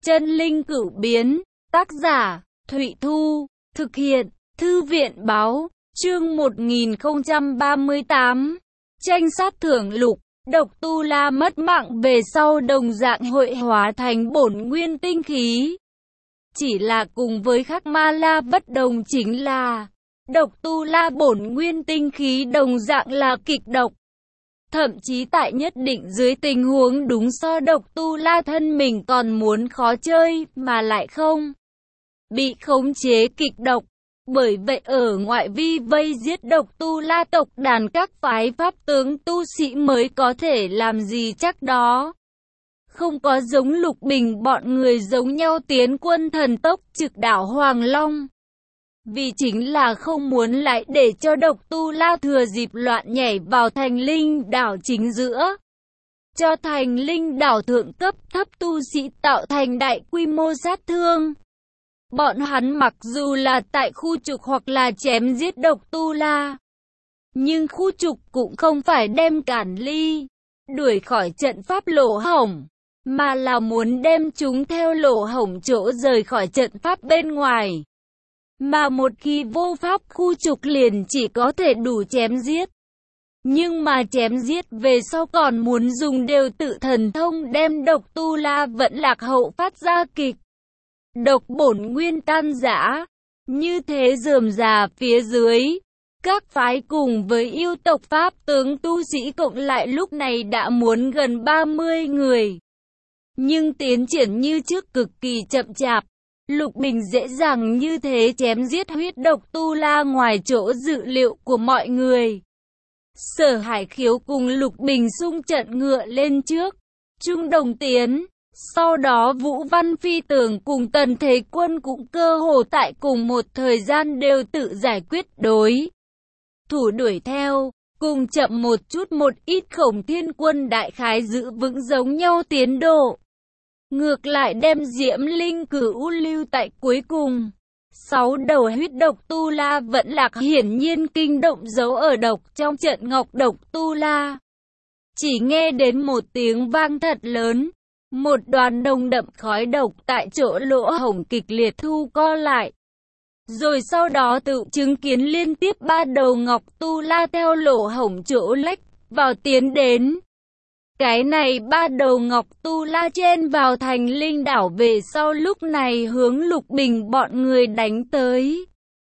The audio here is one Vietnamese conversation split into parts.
Chân linh cửu biến, tác giả, Thụy Thu, thực hiện, Thư viện báo, chương 1038, tranh sát thưởng lục, độc tu la mất mạng về sau đồng dạng hội hóa thành bổn nguyên tinh khí. Chỉ là cùng với Khắc Ma La bất đồng chính là, độc tu la bổn nguyên tinh khí đồng dạng là kịch độc. Thậm chí tại nhất định dưới tình huống đúng so độc tu la thân mình còn muốn khó chơi mà lại không bị khống chế kịch độc. Bởi vậy ở ngoại vi vây giết độc tu la tộc đàn các phái pháp tướng tu sĩ mới có thể làm gì chắc đó. Không có giống Lục Bình bọn người giống nhau tiến quân thần tốc trực đảo Hoàng Long. Vì chính là không muốn lại để cho độc tu la thừa dịp loạn nhảy vào thành linh đảo chính giữa. Cho thành linh đảo thượng cấp thấp tu sĩ tạo thành đại quy mô sát thương. Bọn hắn mặc dù là tại khu trục hoặc là chém giết độc tu la. Nhưng khu trục cũng không phải đem cản ly, đuổi khỏi trận pháp lỗ hổng. Mà là muốn đem chúng theo lỗ hổng chỗ rời khỏi trận pháp bên ngoài. Mà một khi vô pháp khu trục liền chỉ có thể đủ chém giết. Nhưng mà chém giết về sau còn muốn dùng đều tự thần thông đem độc tu la vẫn lạc hậu phát ra kịch. Độc bổn nguyên tan rã. Như thế rườm rà phía dưới. Các phái cùng với yêu tộc pháp tướng tu sĩ cộng lại lúc này đã muốn gần 30 người. Nhưng tiến triển như trước cực kỳ chậm chạp. Lục Bình dễ dàng như thế chém giết huyết độc tu la ngoài chỗ dự liệu của mọi người. Sở Hải Khiếu cùng Lục Bình xung trận ngựa lên trước, chung đồng tiến. Sau đó Vũ Văn Phi Tường cùng Tần Thế Quân cũng cơ hồ tại cùng một thời gian đều tự giải quyết đối thủ đuổi theo. Cùng chậm một chút một ít Khổng Thiên Quân đại khái giữ vững giống nhau tiến độ. Ngược lại đem Diễm Linh Cửu lưu tại cuối cùng. 6 đầu huyết độc tu la vẫn lạc hiển nhiên kinh động dấu ở độc trong trận ngọc độc tu la. Chỉ nghe đến một tiếng vang thật lớn. Một đoàn nồng đậm khói độc tại chỗ lỗ hổng kịch liệt thu co lại. Rồi sau đó tự chứng kiến liên tiếp 3 đầu ngọc tu la theo lỗ hổng chỗ lách vào tiến đến. Cái này 3 đầu ngọc tu la chen vào thành linh đảo về sau lúc này hướng Lục Bình bọn người đánh tới.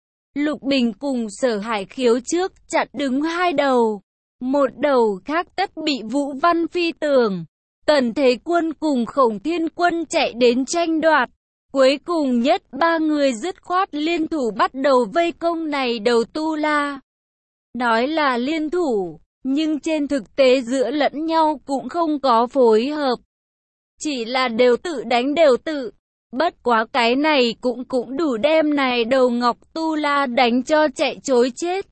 Lục Bình cùng Sở Hải Khiếu trước chặn đứng 2 đầu. Một đầu khác tất bị Vũ Văn Phi Tường, Tần Thế Quân cùng Khổng Thiên Quân chạy đến tranh đoạt. Cuối cùng nhất 3 người dứt khoát liên thủ bắt đầu vây công này đầu tu la. Nói là liên thủ. Nhưng trên thực tế giữa lẫn nhau cũng không có phối hợp. Chỉ là đều tự đánh đều tự. Bất quá cái này cũng đủ đem này đầu ngọc tu la đánh cho chạy chối chết.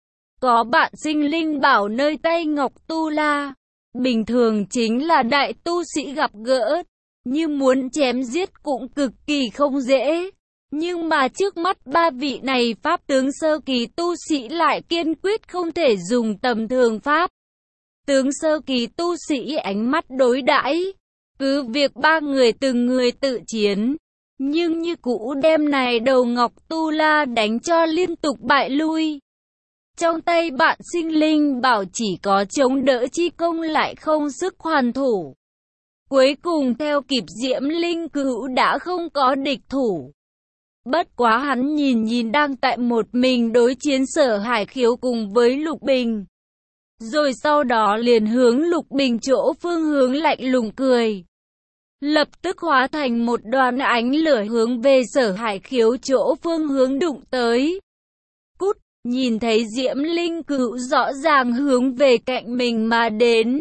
Có bạn sinh linh bảo nơi tay ngọc tu la. Bình thường chính là đại tu sĩ gặp gỡ. Nhưng muốn chém giết cũng cực kỳ không dễ. Nhưng mà trước mắt 3 vị này pháp tướng sơ kỳ tu sĩ lại kiên quyết không thể dùng tầm thường pháp tướng sơ kỳ tu sĩ ánh mắt đối đãi. Cứ việc 3 người từng người tự chiến, nhưng như cũ đem này đầu ngọc tu la đánh cho liên tục bại lui. Trong tay bạn sinh linh bảo chỉ có chống đỡ chi công lại không sức hoàn thủ. Cuối cùng theo kịp Diễm Linh Cửu đã không có địch thủ. Bất quá hắn nhìn đang tại một mình đối chiến Sở Hải Khiếu cùng với Lục Bình. Rồi sau đó liền hướng Lục Bình chỗ phương hướng lạnh lùng cười. Lập tức hóa thành một đoàn ánh lửa hướng về Sở Hải Khiếu chỗ phương hướng đụng tới. Cút, nhìn thấy Diễm Linh Cửu rõ ràng hướng về cạnh mình mà đến.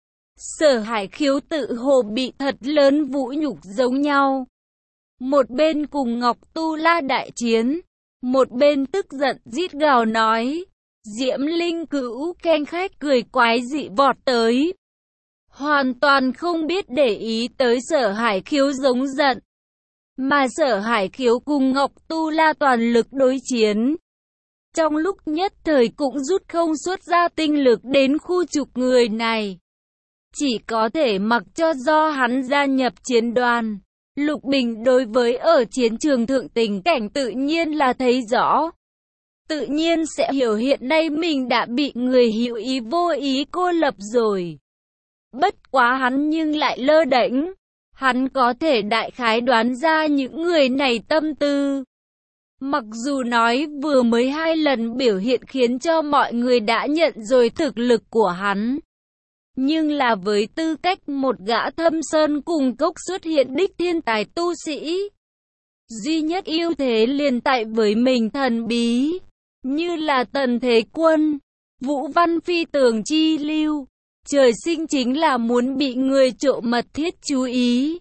Sở Hải Khiếu tự hồ bị thật lớn vũ nhục giống nhau. Một bên cùng Ngọc Tu La đại chiến, một bên tức giận rít gào nói. Diễm Linh Cửu khen khách cười quái dị vọt tới. Hoàn toàn không biết để ý tới Sở Hải Khiếu giống giận. Mà Sở Hải Khiếu cùng Ngọc Tu La toàn lực đối chiến. Trong lúc nhất thời cũng rút không xuất ra tinh lực đến khu trục người này. Chỉ có thể mặc cho do hắn gia nhập chiến đoàn. Lục Bình đối với ở chiến trường thượng tình cảnh tự nhiên là thấy rõ. Tự nhiên sẽ hiểu hiện nay mình đã bị người hữu ý vô ý cô lập rồi. Bất quá hắn nhưng lại lơ đễnh. Hắn có thể đại khái đoán ra những người này tâm tư. Mặc dù nói vừa mới 2 lần biểu hiện khiến cho mọi người đã nhận rồi thực lực của hắn. Nhưng là với tư cách một gã thâm sơn cùng cốc xuất hiện đích thiên tài tu sĩ. Duy nhất ưu thế liền tại với mình thần bí. Như là Tần Thế Quân, Vũ Văn Phi Tường chi lưu. Trời sinh chính là muốn bị người trộm mật thiết chú ý.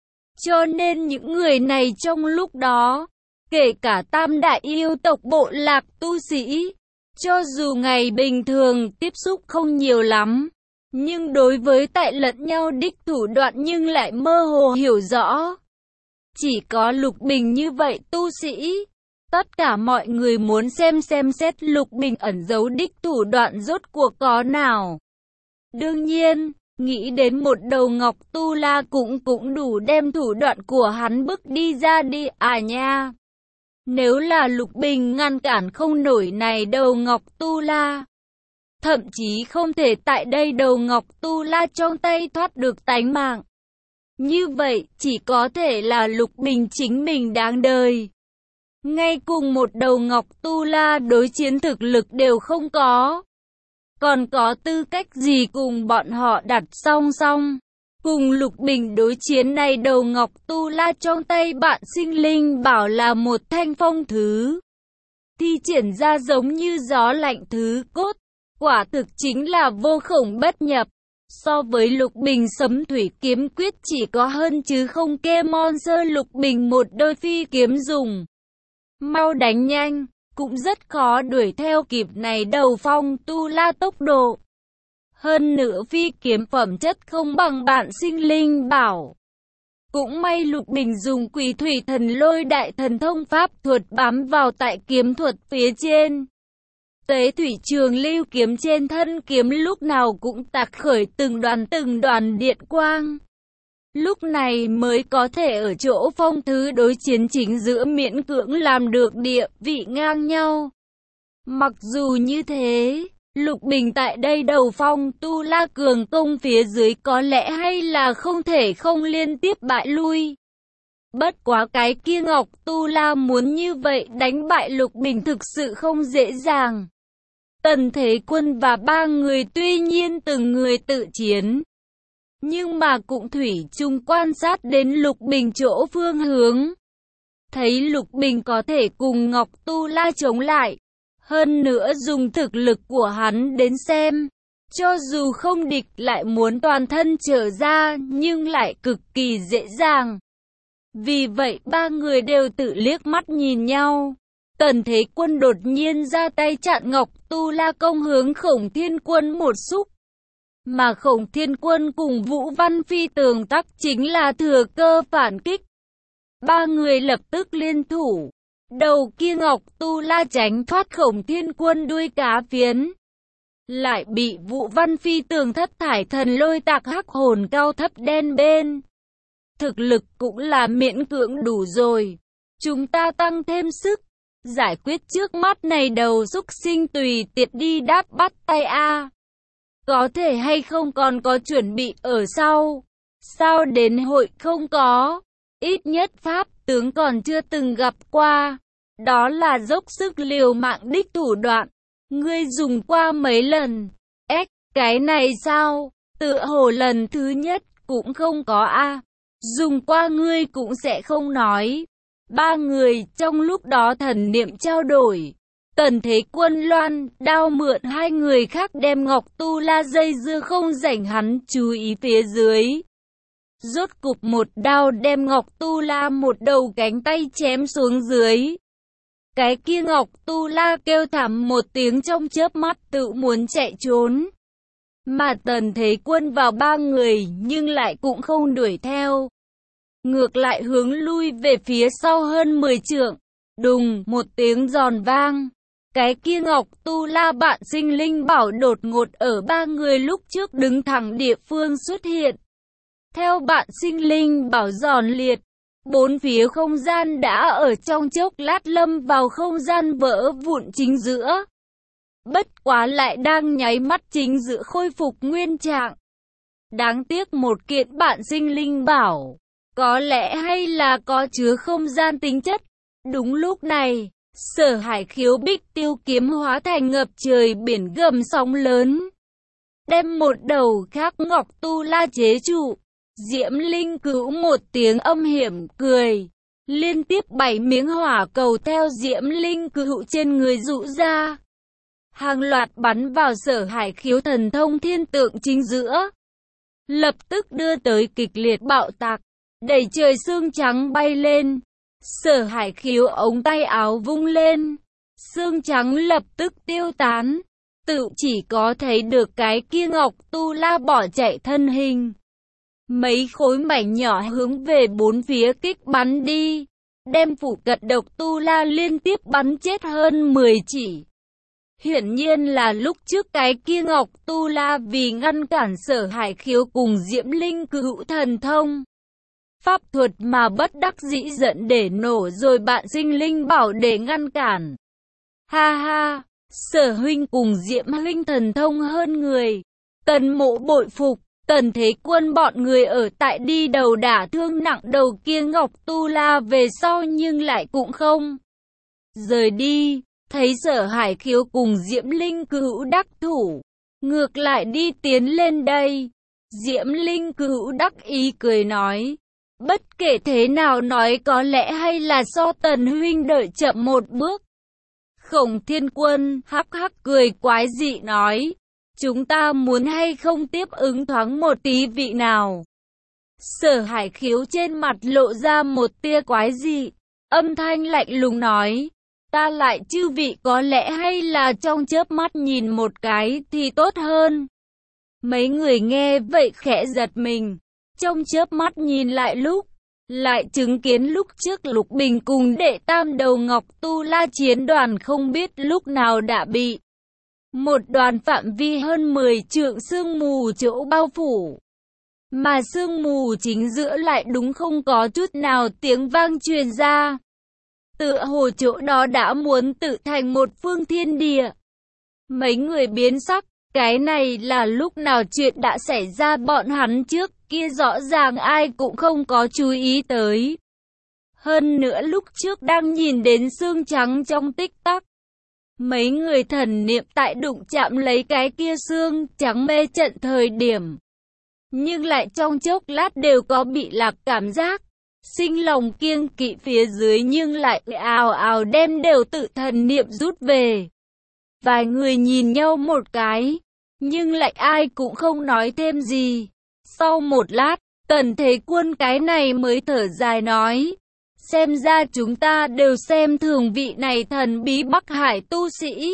Cho nên những người này trong lúc đó, kể cả tam đại yêu tộc bộ lạc tu sĩ, cho dù ngày bình thường tiếp xúc không nhiều lắm, nhưng đối với tại lẫn nhau đích thủ đoạn nhưng lại mơ hồ hiểu rõ. Chỉ có Lục Bình như vậy tu sĩ, tất cả mọi người muốn xem xét Lục Bình ẩn giấu đích thủ đoạn rốt cuộc có nào. Đương nhiên, nghĩ đến một đầu ngọc tu la cũng đủ đem thủ đoạn của hắn bức đi ra đi à nha. Nếu là Lục Bình ngăn cản không nổi này đầu ngọc tu la, thậm chí không thể tại đây đầu ngọc tu la trong tay thoát được tánh mạng. Như vậy chỉ có thể là Lục Bình chính mình đáng đời. Ngay cùng một đầu ngọc tu la đối chiến thực lực đều không có. Còn có tư cách gì cùng bọn họ đặt song song. Cùng Lục Bình đối chiến này đầu ngọc tu la trong tay bạn sinh linh bảo là một thanh phong thứ. Thi triển ra giống như gió lạnh thứ cốt. Quả thực chính là vô khổng bất nhập. So với Lục Bình Sấm Thủy Kiếm Quyết chỉ có hơn chứ không kê Monster Lục Bình một đôi phi kiếm dùng. Mau đánh nhanh, cũng rất khó đuổi theo kịp này đầu phong tu la tốc độ. Hơn nữa phi kiếm phẩm chất không bằng bạn sinh linh bảo. Cũng may Lục Bình dùng Quỷ Thủy Thần Lôi đại thần thông pháp thuật bám vào tại kiếm thuật phía trên. Tế thủy trường lưu kiếm trên thân kiếm lúc nào cũng tạc khởi từng đoàn điện quang. Lúc này mới có thể ở chỗ phong thứ đối chiến chính giữa miễn cưỡng làm được địa vị ngang nhau. Mặc dù như thế, Lục Bình tại đây đầu phong tu la cường công phía dưới có lẽ hay là không thể không liên tiếp bại lui. Bất quá cái kia ngọc tu la muốn như vậy đánh bại Lục Bình thực sự không dễ dàng. Tần Thế Quân và 3 người tuy nhiên từng người tự chiến, nhưng mà cũng thủy chung quan sát đến Lục Bình chỗ phương hướng. Thấy Lục Bình có thể cùng Ngọc Tu La chống lại, hơn nữa dùng thực lực của hắn đến xem, cho dù không địch lại muốn toàn thân trở ra nhưng lại cực kỳ dễ dàng. Vì vậy 3 người đều tự liếc mắt nhìn nhau. Tần Thế Quân đột nhiên ra tay chặn Ngọc Tu La công hướng Khổng Thiên Quân một xúc. Mà Khổng Thiên Quân cùng Vũ Văn Phi Tường tắc chính là thừa cơ phản kích. 3 người lập tức liên thủ. Đầu kia Ngọc Tu La tránh thoát Khổng Thiên Quân đuôi cá phiến. Lại bị Vũ Văn Phi Tường thất thải thần lôi tạc hắc hồn cao thấp đen bên. Thực lực cũng là miễn cưỡng đủ rồi. Chúng ta tăng thêm sức. Giải quyết trước mắt này đầu xúc sinh tùy tiệt đi đáp bắt tay a. Có thể hay không còn có chuẩn bị ở sau. Sao đến hội không có. Ít nhất pháp tướng còn chưa từng gặp qua. Đó là dốc sức liều mạng đích thủ đoạn. Ngươi dùng qua mấy lần. Cái này sao? Tựa hồ lần thứ nhất cũng không có a. Dùng qua ngươi cũng sẽ không nói. 3 người trong lúc đó thần niệm trao đổi. Tần Thế Quân loan đao mượn 2 người khác đem Ngọc Tu La dây dưa không rảnh hắn chú ý phía dưới. Rốt cục một đao đem Ngọc Tu La một đầu cánh tay chém xuống dưới. Cái kia Ngọc Tu La kêu thảm một tiếng trong chớp mắt tự muốn chạy trốn. Mà Tần Thế Quân vào 3 người nhưng lại cũng không đuổi theo. Ngược lại hướng lui về phía sau hơn 10 trượng. Đùng một tiếng giòn vang. Cái kia Ngọc Tu La bạn sinh linh bảo đột ngột ở 3 người lúc trước đứng thẳng địa phương xuất hiện. Theo bạn sinh linh bảo giòn liệt, Bốn phía không gian đã ở trong chốc lát lâm vào không gian vỡ vụn chính giữa. Bất quá lại đang nháy mắt chính giữa khôi phục nguyên trạng. Đáng tiếc một kiện bạn sinh linh bảo, có lẽ hay là có chứa không gian tính chất. Đúng lúc này, Sở Hải khiếu bích tiêu kiếm hóa thành ngập trời biển gầm sóng lớn, đem một đầu khác ngọc tu la chế trụ. Diễm Linh Cữu một tiếng âm hiểm cười, liên tiếp 7 miếng hỏa cầu theo Diễm Linh Cữu trên người dụ ra, hàng loạt bắn vào Sở Hải khiếu thần thông thiên tượng chính giữa, lập tức đưa tới kịch liệt bạo tạc, đẩy trời xương trắng bay lên. Sở Hải khiếu ống tay áo vung lên, xương trắng lập tức tiêu tán, tự chỉ có thấy được cái kia ngọc tu la bỏ chạy thân hình. Mấy khối mảnh nhỏ hướng về bốn phía kích bắn đi, đem phụ cận độc tu la liên tiếp bắn chết hơn 10 chỉ. Hiển nhiên là lúc trước cái kia ngọc tu la vì ngăn cản Sở Hải khiếu cùng Diễm Linh Cữu thần thông pháp thuật mà bất đắc dĩ giận để nổ rồi bạn sinh linh bảo để ngăn cản. Ha ha, Sở huynh cùng Diễm huynh thần thông hơn người. Tần Mộ bội phục. Tần Thế Quân bọn người ở tại đi đầu đả thương nặng đầu kia ngọc tu la về sau nhưng lại cũng không rời đi. Thấy Sở Hải khiếu cùng Diễm Linh Cữu đắc thủ, ngược lại đi tiến lên đây. Diễm Linh Cữu đắc ý cười nói, bất kể thế nào nói có lẽ hay là do Tần huynh đợi chậm một bước. Khổng Thiên Quân hắc hắc cười quái dị nói, chúng ta muốn hay không tiếp ứng thoáng một tí vị nào. Sở Hải khiếu trên mặt lộ ra một tia quái dị, âm thanh lạnh lùng nói, ta lại chư vị có lẽ hay là trong chớp mắt nhìn một cái thì tốt hơn. Mấy người nghe vậy khẽ giật mình, trong chớp mắt nhìn lại lúc, lại chứng kiến lúc trước Lục Bình cùng đệ tam đầu ngọc tu la chiến đoàn không biết lúc nào đã bị một đoàn phạm vi hơn 10 trượng sương mù chỗ bao phủ. Mà sương mù chính giữa lại đúng không có chút nào tiếng vang truyền ra. Tựa hồ chỗ đó đã muốn tự thành một phương thiên địa. Mấy người biến sắc, cái này là lúc nào chuyện đã xảy ra bọn hắn trước kia rõ ràng ai cũng không có chú ý tới. Hơn nữa lúc trước đang nhìn đến xương trắng trong tích tắc. Mấy người thần niệm tại đụng chạm lấy cái kia xương trắng mê trận thời điểm. Nhưng lại trong chốc lát đều có bị lạc cảm giác. Sinh lòng kiêng kỵ phía dưới nhưng lại ào ào đem đều tự thần niệm rút về. Vài người nhìn nhau một cái, nhưng lại ai cũng không nói thêm gì. Sau một lát, Tần Thế Quân cái này mới thở dài nói, xem ra chúng ta đều xem thường vị này thần bí Bắc Hải tu sĩ.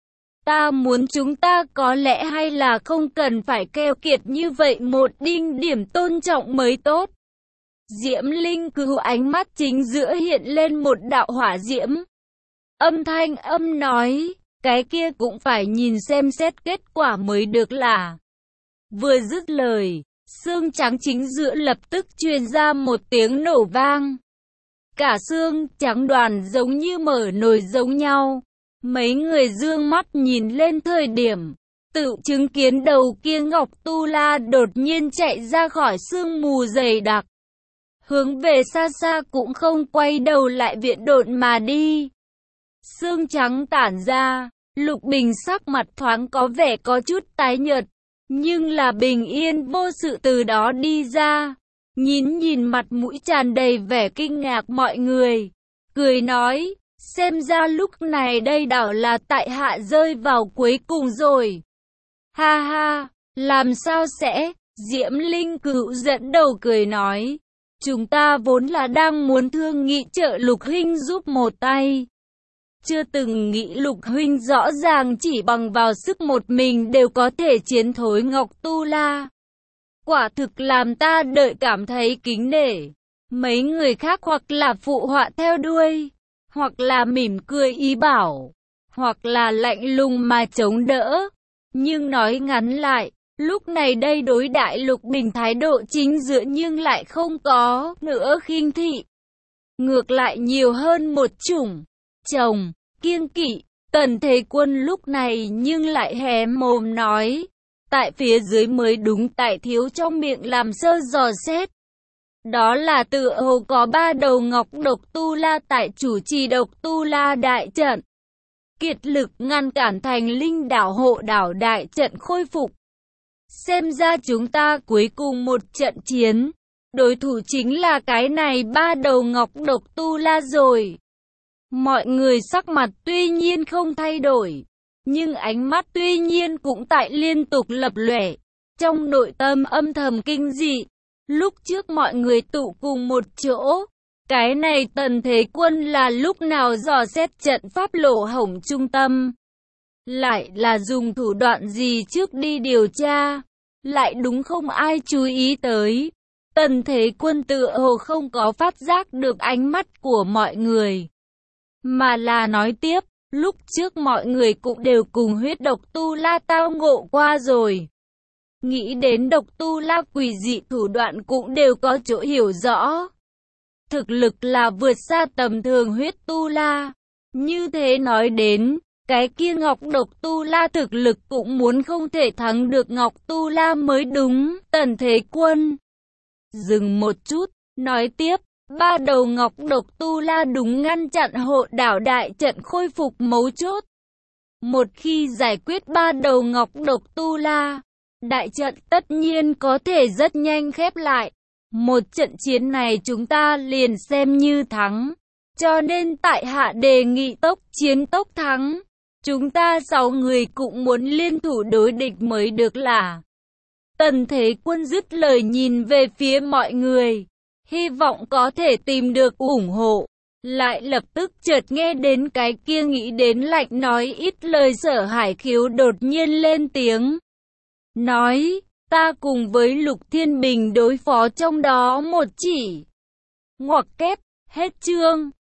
Ta muốn chúng ta có lẽ hay là không cần phải keo kiệt như vậy một đinh điểm tôn trọng mới tốt. Diễm Linh Cữu ánh mắt chính giữa hiện lên một đạo hỏa diễm. Âm thanh âm nói, cái kia cũng phải nhìn xem xét kết quả mới được là. Vừa dứt lời, xương trắng chính giữa lập tức truyền ra một tiếng nổ vang. Cả xương trắng đoàn giống như mở nồi giống nhau. Mấy người dương mắt nhìn lên thời điểm, tự chứng kiến đầu kia ngọc tu la đột nhiên chạy ra khỏi sương mù dày đặc. Hướng về xa xa cũng không quay đầu lại viện độn mà đi. Xương trắng tản ra, Lục Bình sắc mặt thoáng có vẻ có chút tái nhợt, nhưng là bình yên vô sự từ đó đi ra. Nhìn mặt mũi tràn đầy vẻ kinh ngạc mọi người, cười nói, xem ra lúc này đây đảo là tại hạ rơi vào cuối cùng rồi. Ha ha, làm sao sẽ? Diễm Linh Cữu dẫn đầu cười nói, chúng ta vốn là đang muốn thương nghị trợ Lục huynh giúp một tay. Chưa từng nghĩ Lục huynh rõ ràng chỉ bằng vào sức một mình đều có thể chiến thối ngọc tu la. Quả thực làm ta đợi cảm thấy kính nể. Mấy người khác hoặc là phụ họa theo đuôi, hoặc là mỉm cười ý bảo, hoặc là lạnh lùng mà chống đỡ. Nhưng nói ngắn lại, lúc này đây đối đại Lục Bình thái độ chính giữa nhưng lại không có nữa khinh thị. ngược lại nhiều hơn một chủng chồng kiêng kỵ. Tần Thế Quân lúc này nhưng lại hé mồm nói, tại phía dưới mới đúng, tại thiếu trong miệng làm sơ dò xét. Đó là tựa hồ có 3 đầu ngọc độc tu la tại chủ trì độc tu la đại trận. Kiệt lực ngăn cản Thành Linh đảo hộ đảo đại trận khôi phục. Xem ra chúng ta cuối cùng một trận chiến, đối thủ chính là cái này 3 đầu ngọc độc tu la rồi. Mọi người sắc mặt tuy nhiên không thay đổi, nhưng ánh mắt tuy nhiên cũng tại liên tục lập lòe, trong nội tâm âm thầm kinh dị. Lúc trước mọi người tụ cùng một chỗ, cái này Tần Thế Quân là lúc nào dò xét trận pháp lỗ hổng trung tâm? Lại là dùng thủ đoạn gì trước đi điều tra? Lại đúng không ai chú ý tới. Tần Thế Quân tựa hồ không có phát giác được ánh mắt của mọi người, mà là nói tiếp, lúc trước mọi người cũng đều cùng huyết độc tu la tao ngộ qua rồi. Nghĩ đến độc tu la quỷ dị thủ đoạn cũng đều có chỗ hiểu rõ. Thực lực là vượt xa tầm thường huyết tu la. Như thế nói đến, cái kia ngọc độc tu la thực lực cũng muốn không thể thắng được ngọc tu la mới đúng. Tần Thế Quân dừng một chút, nói tiếp, 3 đầu ngọc độc tu la đúng ngăn chặn hộ đảo đại trận khôi phục mấu chốt. Một khi giải quyết 3 đầu ngọc độc tu la, đại trận tất nhiên có thể rất nhanh khép lại. Một trận chiến này chúng ta liền xem như thắng. Cho nên tại hạ đề nghị tốc chiến tốc thắng. Chúng ta 6 người cũng muốn liên thủ đối địch mới được là. Tần Thế Quân dứt lời nhìn về phía mọi người, hy vọng có thể tìm được ủng hộ. Lại lập tức chợt nghe đến cái kia nghĩ đến Lạnh nói ít lời Sở Hải Khiếu đột nhiên lên tiếng. Nói, ta cùng với Lục Thiên Bình đối phó trong đó một chỉ. Ngoặc kép, hết chương.